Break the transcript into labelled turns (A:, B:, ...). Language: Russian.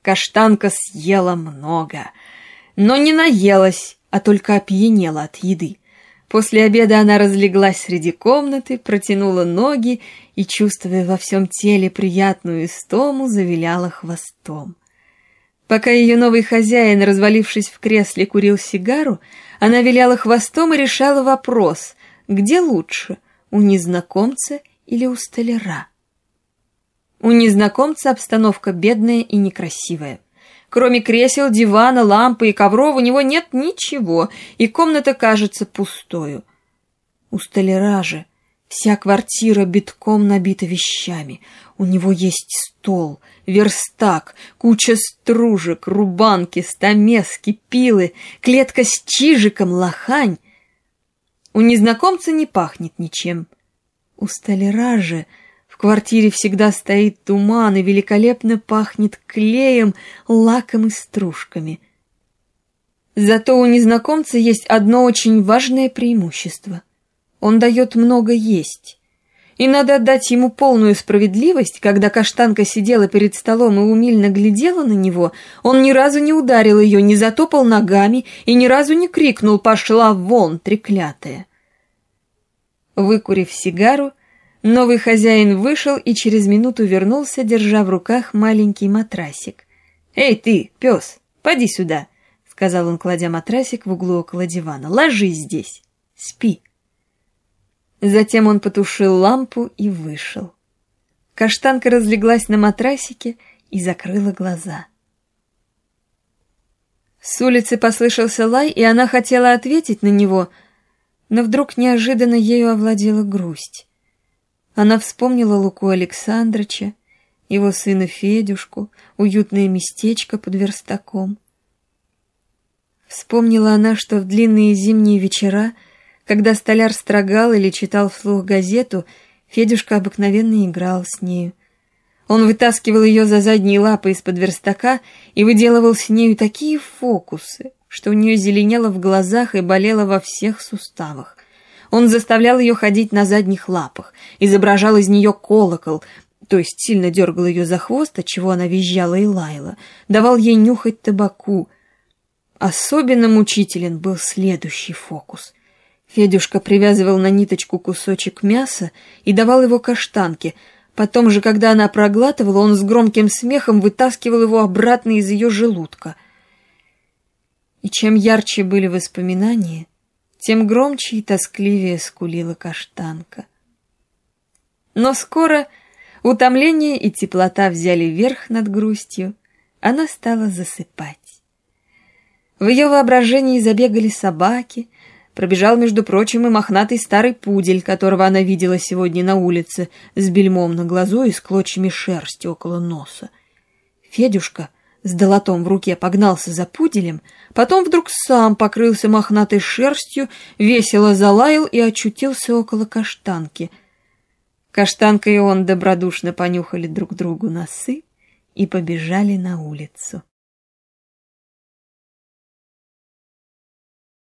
A: Каштанка съела много, но не наелась, а только опьянела от еды. После обеда она разлеглась среди комнаты, протянула ноги и, чувствуя во всем теле приятную истому, завиляла хвостом. Пока ее новый хозяин, развалившись в кресле, курил сигару, она виляла хвостом и решала вопрос, где лучше, у незнакомца или у столяра. У незнакомца обстановка бедная и некрасивая. Кроме кресел, дивана, лампы и ковров у него нет ничего, и комната кажется пустою. У столяра же вся квартира битком набита вещами. У него есть стол, верстак, куча стружек, рубанки, стамески, пилы, клетка с чижиком, лохань. У незнакомца не пахнет ничем. У столяра же в квартире всегда стоит туман и великолепно пахнет клеем, лаком и стружками. Зато у незнакомца есть одно очень важное преимущество. Он дает много есть. И надо отдать ему полную справедливость, когда Каштанка сидела перед столом и умильно глядела на него, он ни разу не ударил ее, не затопал ногами и ни разу не крикнул «Пошла вон, треклятая!». Выкурив сигару, новый хозяин вышел и через минуту вернулся, держа в руках маленький матрасик. «Эй ты, пес, поди сюда!» — сказал он, кладя матрасик в углу около дивана. «Ложись здесь, спи!» Затем он потушил лампу и вышел. Каштанка разлеглась на матрасике и закрыла глаза. С улицы послышался лай, и она хотела ответить на него, но вдруг неожиданно ею овладела грусть. Она вспомнила Луку Александрыча, его сына Федюшку, уютное местечко под верстаком. Вспомнила она, что в длинные зимние вечера, когда столяр строгал или читал вслух газету, Федюшка обыкновенно играл с нею. Он вытаскивал ее за задние лапы из-под верстака и выделывал с нею такие фокусы, что у нее зеленело в глазах и болело во всех суставах. Он заставлял ее ходить на задних лапах, изображал из нее колокол, то есть сильно дергал ее за хвост, отчего она визжала и лаяла, давал ей нюхать табаку. Особенно мучителен был следующий фокус. Федюшка привязывал на ниточку кусочек мяса и давал его Каштанке. Потом же, когда она проглатывала, он с громким смехом вытаскивал его обратно из ее желудка. И чем ярче были воспоминания, тем громче и тоскливее скулила Каштанка. Но скоро утомление и теплота взяли верх над грустью, она стала засыпать. В ее воображении забегали собаки, пробежал, между прочим, и мохнатый старый пудель, которого она видела сегодня на улице, с бельмом на глазу и с клочьями шерсти около носа. Федюшка с долотом в руке погнался за пуделем, потом вдруг сам покрылся мохнатой шерстью, весело залаял и очутился около Каштанки. Каштанка и он добродушно понюхали друг другу носы и побежали на улицу.